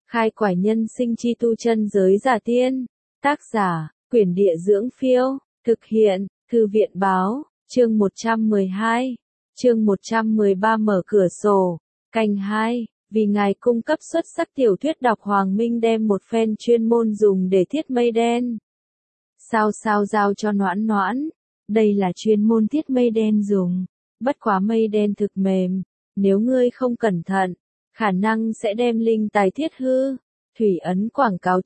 Khai quải nhân sinh chi tu chân giới giả tiên. Tác giả, Quyển Địa Dưỡng Phiêu. Thực hiện, Thư viện Báo. Chương 112. Chương 113 mở cửa sổ. Canh 2. Vì ngài cung cấp xuất sắc tiểu thuyết đọc Hoàng Minh đem một phen chuyên môn dùng để thiết mây đen. Sao giao cho Noãn Noãn. Đây là chuyên môn thiết mây đen dùng. Bất quá mây đen thực mềm. Nếu ngươi không cẩn thận, khả năng sẽ đem linh tài thiết hư. Thủy ấn quảng cáo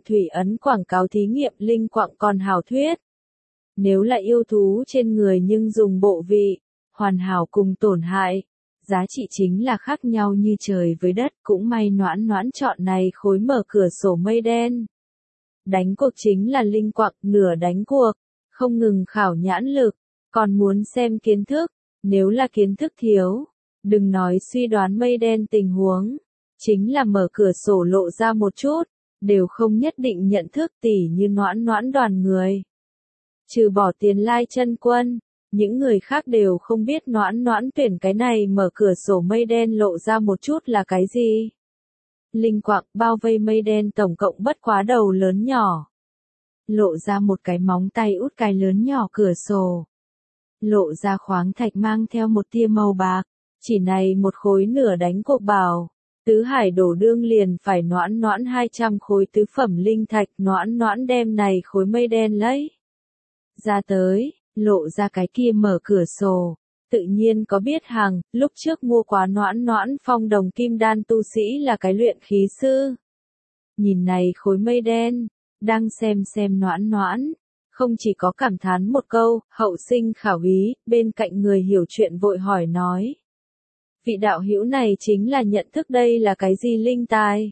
thí nghiệm linh quặng còn hảo thuyết. Nếu là yêu thú trên người nhưng dùng bộ vị, hoàn hảo cùng tổn hại. Giá trị chính là khác nhau như trời với đất, cũng may Noãn Noãn chọn này khối mở cửa sổ mây đen. Đánh cuộc chính là linh quặng, nửa đánh cuộc, không ngừng khảo nhãn lực, còn muốn xem kiến thức, nếu là kiến thức thiếu, đừng nói suy đoán mây đen tình huống, chính là mở cửa sổ lộ ra một chút, đều không nhất định nhận thức tỉ như Noãn Noãn đoàn người. Trừ bỏ Tiền Lai chân quân, những người khác đều không biết Noãn Noãn tuyển cái này mở cửa sổ mây đen lộ ra một chút là cái gì. Linh quặng bao vây mây đen tổng cộng bất quá đầu lớn nhỏ. Lộ ra một cái móng tay út cái lớn nhỏ cửa sổ. Lộ ra khoáng thạch mang theo một tia màu bạc, chỉ này một khối nửa đánh cuộc bảo. Tứ Hải đổ đương liền phải Noãn Noãn 200 khối tứ phẩm linh thạch, Noãn Noãn đem này khối mây đen lấy ra tới, lộ ra cái kia mở cửa sổ. Tự nhiên có biết hàng, lúc trước mua quá Noãn Noãn phong đồng kim đan tu sĩ là cái luyện khí sư. Nhìn này khối mây đen, đang xem Noãn Noãn, không chỉ có cảm thán một câu, hậu sinh khảo ý, bên cạnh người hiểu chuyện vội hỏi nói. Vị đạo hữu này chính là nhận thức đây là cái gì linh tài.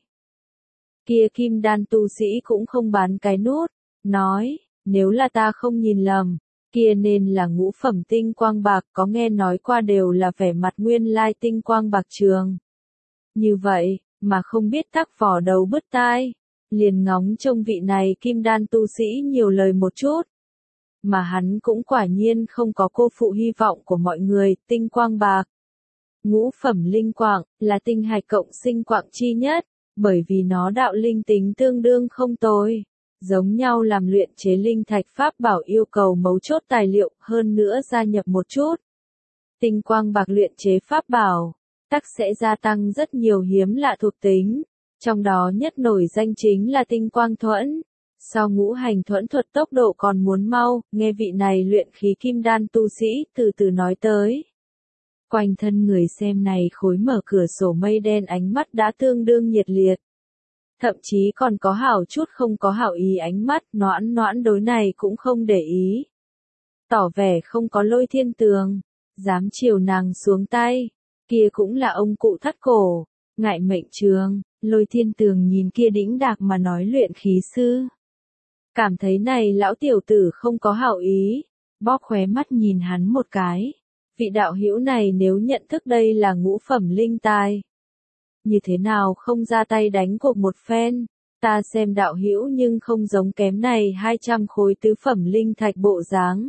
Kia kim đan tu sĩ cũng không bán cái nút, nói, nếu là ta không nhìn lầm, kia nên là ngũ phẩm tinh quang bạc, có nghe nói qua đều là vẻ mặt nguyên lai tinh quang bạc trường. Như vậy, mà không biết tắc vỏ đầu bứt tai, liền ngóng trông vị này kim đan tu sĩ nhiều lời một chút. Mà hắn cũng quả nhiên không có cô phụ hy vọng của mọi người, tinh quang bạc. Ngũ phẩm linh quạng, là tinh hạch cộng sinh quạng chi nhất, bởi vì nó đạo linh tính tương đương không tồi. Giống nhau làm luyện chế linh thạch pháp bảo yêu cầu mấu chốt tài liệu, hơn nữa gia nhập một chút. Tinh quang bạc luyện chế pháp bảo, tắc sẽ gia tăng rất nhiều hiếm lạ thuộc tính. Trong đó nhất nổi danh chính là tinh quang thuẫn. Sau ngũ hành thuẫn thuật tốc độ còn muốn mau, nghe vị này luyện khí kim đan tu sĩ từ từ nói tới. Quanh thân người xem này khối mở cửa sổ mây đen ánh mắt đã tương đương nhiệt liệt. Thậm chí còn có hảo chút không có hảo ý ánh mắt, Noãn Noãn đối này cũng không để ý. Tỏ vẻ không có Lôi Thiên Tường, dám chiều nàng xuống tay, kia cũng là ông cụ thắt cổ, ngại mệnh trường, Lôi Thiên Tường nhìn kia đĩnh đạc mà nói luyện khí sư. Cảm thấy này lão tiểu tử không có hảo ý, bóp khóe mắt nhìn hắn một cái. Vị đạo hữu này nếu nhận thức đây là ngũ phẩm linh tài, như thế nào không ra tay đánh cuộc một phen, ta xem đạo hữu nhưng không giống kém này 200 khối tứ phẩm linh thạch bộ dáng.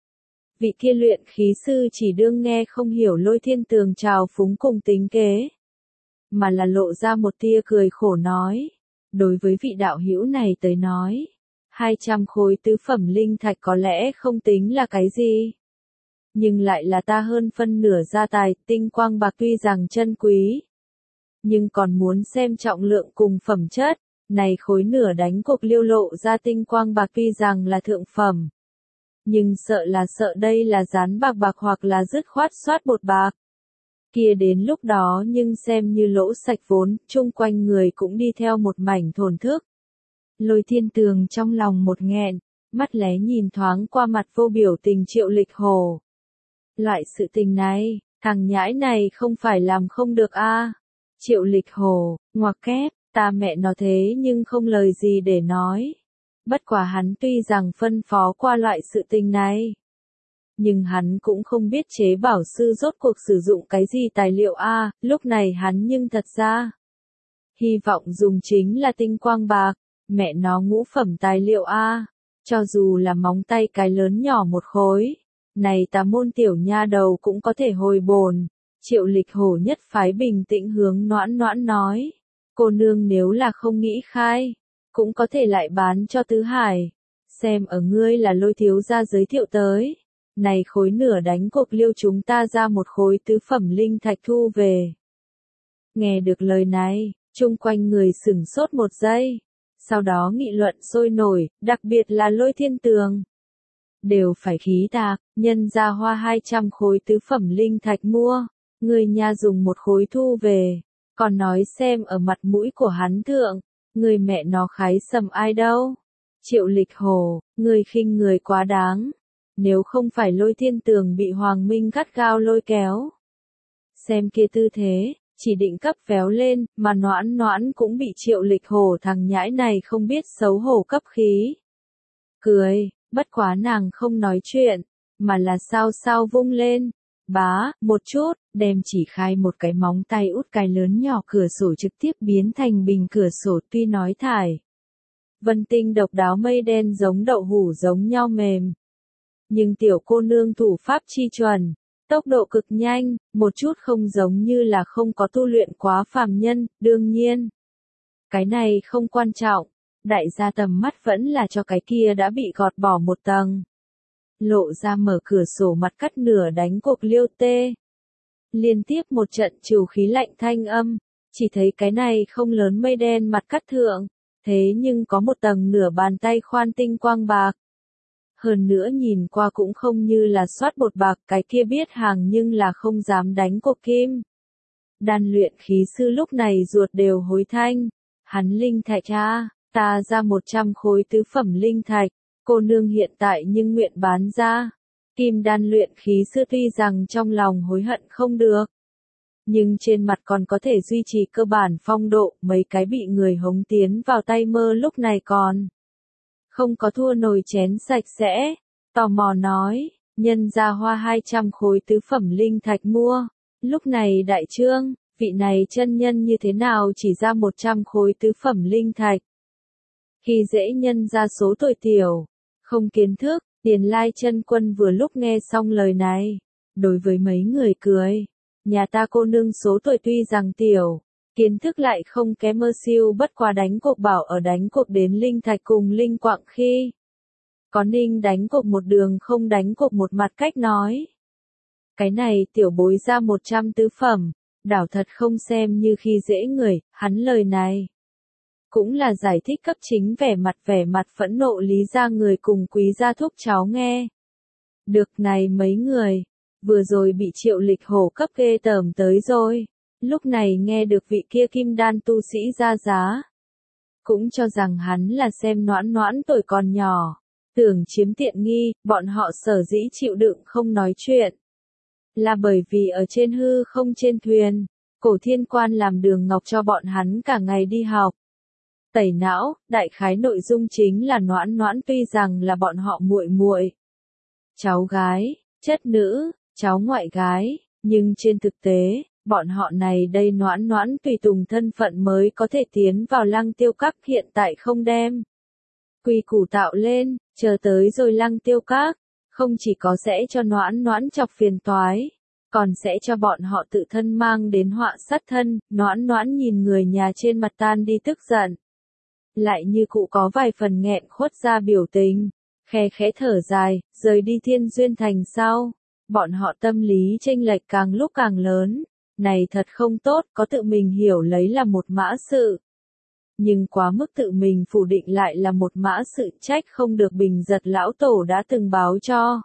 Vị kia luyện khí sư chỉ đương nghe không hiểu Lôi Thiên Tường trào phúng cùng tính kế, mà là lộ ra một tia cười khổ nói, đối với vị đạo hữu này tới nói, 200 khối tứ phẩm linh thạch có lẽ không tính là cái gì. Nhưng lại là ta hơn phân nửa gia tài, tinh quang bạc tuy rằng chân quý, nhưng còn muốn xem trọng lượng cùng phẩm chất, này khối nửa đánh cuộc liêu lộ ra tinh quang bạc tuy rằng là thượng phẩm. Nhưng sợ đây là dán bạc bạc hoặc là dứt khoát soát bột bạc. Kia đến lúc đó nhưng xem như lỗ sạch vốn, chung quanh người cũng đi theo một mảnh thổn thức. Lôi Thiên Tường trong lòng một nghẹn, mắt lé nhìn thoáng qua mặt vô biểu tình Triệu Lịch Hồ. Loại sự tình này, thằng nhãi này không phải làm không được a. Triệu Lịch Hồ, ngoặc kép, ta mẹ nó thế nhưng không lời gì để nói. Bất quả hắn tuy rằng phân phó qua loại sự tình này, nhưng hắn cũng không biết chế bảo sư rốt cuộc sử dụng cái gì tài liệu a. Lúc này hắn nhưng thật ra hy vọng dùng chính là tinh quang bạc, mẹ nó ngũ phẩm tài liệu a. Cho dù là móng tay cái lớn nhỏ một khối, này tà môn tiểu nha đầu cũng có thể hồi bồn. Triệu Lịch Hổ nhất phái bình tĩnh hướng Noãn Noãn nói, Cô nương nếu là không nghĩ khai, cũng có thể lại bán cho Tứ Hải. Xem ở ngươi là Lôi thiếu gia giới thiệu tới. Này khối nửa đánh cục liêu chúng ta ra một khối tứ phẩm linh thạch thu về. Nghe được lời này, chung quanh người sửng sốt một giây. Sau đó nghị luận sôi nổi, đặc biệt là Lôi Thiên Tường. Đều phải khí tạc, nhân ra hoa 200 khối tứ phẩm linh thạch mua. Người nhà dùng một khối thu về. Còn nói xem ở mặt mũi của hắn thượng. Người mẹ nó khái sầm ai đâu. Triệu Lịch Hồ, người khinh người quá đáng. Nếu không phải Lôi Thiên Tường bị Hoàng Minh gắt gao lôi kéo. Xem kia tư thế, chỉ định cấp véo lên, mà Noãn Noãn cũng bị Triệu Lịch Hồ thằng nhãi này không biết xấu hổ cấp khí. Cười, bất quá nàng không nói chuyện, mà là sao sao vung lên. Bá, một chút, đem chỉ khai một cái móng tay út cái lớn nhỏ cửa sổ trực tiếp biến thành bình cửa sổ tuy nói thải. Vân tinh độc đáo mây đen giống đậu hủ giống nhau mềm. Nhưng tiểu cô nương thủ pháp chi chuẩn, tốc độ cực nhanh, một chút không giống như là không có tu luyện quá phàm nhân, đương nhiên. Cái này không quan trọng, đại gia tầm mắt vẫn là cho cái kia đã bị gọt bỏ một tầng. Lộ ra mở cửa sổ mặt cắt nửa đánh cuộc liêu tê. Liên tiếp một trận trừ khí lạnh thanh âm, chỉ thấy cái này không lớn mây đen mặt cắt thượng, thế nhưng có một tầng nửa bàn tay khoan tinh quang bạc. Hơn nữa nhìn qua cũng không như là soát bột bạc, cái kia biết hàng nhưng là không dám đánh cuộc kim. Đan luyện khí sư lúc này ruột đều hối thanh, hắn linh thạch ta ra 100 khối tứ phẩm linh thạch, cô nương hiện tại nhưng nguyện bán ra. Kim đan luyện khí sư tuy rằng trong lòng hối hận không được, nhưng trên mặt còn có thể duy trì cơ bản phong độ, mấy cái bị người hống tiến vào tay mơ lúc này còn không có thua nồi chén sạch sẽ. Tò mò nói, nhân ra hoa 200 khối tứ phẩm linh thạch mua. Lúc này đại trương, vị này chân nhân như thế nào chỉ ra 100 khối tứ phẩm linh thạch. Khi dễ nhân ra số tuổi tiểu, không kiến thức, Tiền Lai chân quân vừa lúc nghe xong lời này. Đối với mấy người cười, nhà ta cô nương số tuổi tuy rằng tiểu, kiến thức lại không kém mơ siêu, bất quá đánh cuộc bảo ở đánh cuộc đến linh thạch cùng linh quạng khi. Có ninh đánh cuộc một đường không đánh cuộc một mặt cách nói. Cái này tiểu bối ra 100 tứ phẩm, đảo thật không xem như khi dễ người, hắn lời này. Cũng là giải thích cấp chính vẻ mặt phẫn nộ lý ra người cùng quý gia thúc cháu nghe. Được này mấy người, vừa rồi bị Triệu Lịch Hồ cấp ghê tởm tới rồi. Lúc này nghe được vị kia kim đan tu sĩ ra giá. Cũng cho rằng hắn là xem Noãn Noãn tuổi còn nhỏ. Tưởng chiếm tiện nghi, bọn họ sở dĩ chịu đựng không nói chuyện. Là bởi vì ở trên hư không trên thuyền, Cổ Thiên Quan làm đường ngọc cho bọn hắn cả ngày đi học. Tẩy não, đại khái nội dung chính là Noãn Noãn tuy rằng là bọn họ muội muội, cháu gái, chất nữ, cháu ngoại gái, nhưng trên thực tế, bọn họ này đây Noãn Noãn tùy tùng thân phận mới có thể tiến vào Lăng Tiêu Các, hiện tại không đem quy củ tạo lên, chờ tới rồi Lăng Tiêu Các, không chỉ có sẽ cho Noãn Noãn chọc phiền toái, còn sẽ cho bọn họ tự thân mang đến họa sát thân. Noãn Noãn nhìn người nhà trên mặt tan đi tức giận, lại như cụ có vài phần nghẹn khuất ra biểu tình, khe khẽ thở dài, rời đi Thiên Duyên Thành sau. Bọn họ tâm lý chênh lệch càng lúc càng lớn, này thật không tốt, có tự mình hiểu lấy là một mã sự. Nhưng quá mức tự mình phủ định lại là một mã sự, trách không được Bình Giật lão tổ đã từng báo cho.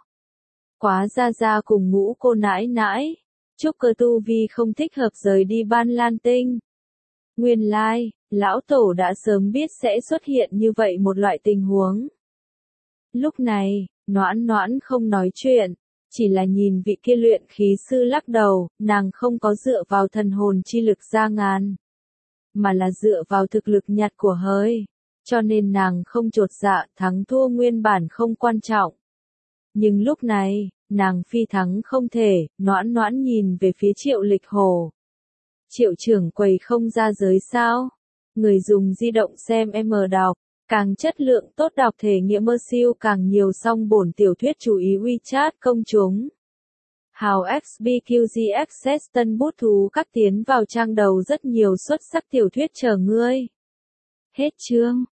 Quá ra ra cùng ngũ cô nãi nãi, chúc cơ tu vi không thích hợp rời đi Ban Lan Tinh. Nguyên lai, lão tổ đã sớm biết sẽ xuất hiện như vậy một loại tình huống. Lúc này, Noãn Noãn không nói chuyện, chỉ là nhìn vị kia luyện khí sư lắc đầu, nàng không có dựa vào thần hồn chi lực ra ngàn, mà là dựa vào thực lực nhặt của hơi, cho nên nàng không chột dạ, thắng thua nguyên bản không quan trọng. Nhưng lúc này, nàng phi thắng không thể. Noãn Noãn nhìn về phía Triệu Lịch Hồ. Triệu trưởng quầy không ra giới sao? Người dùng di động xem M đọc, càng chất lượng tốt đọc thể nghiệm mơ siêu càng nhiều, song bổn tiểu thuyết chú ý WeChat công chúng. Hào XBQG Access tân bút thú các tiến vào trang đầu rất nhiều xuất sắc tiểu thuyết chờ ngươi. Hết chương.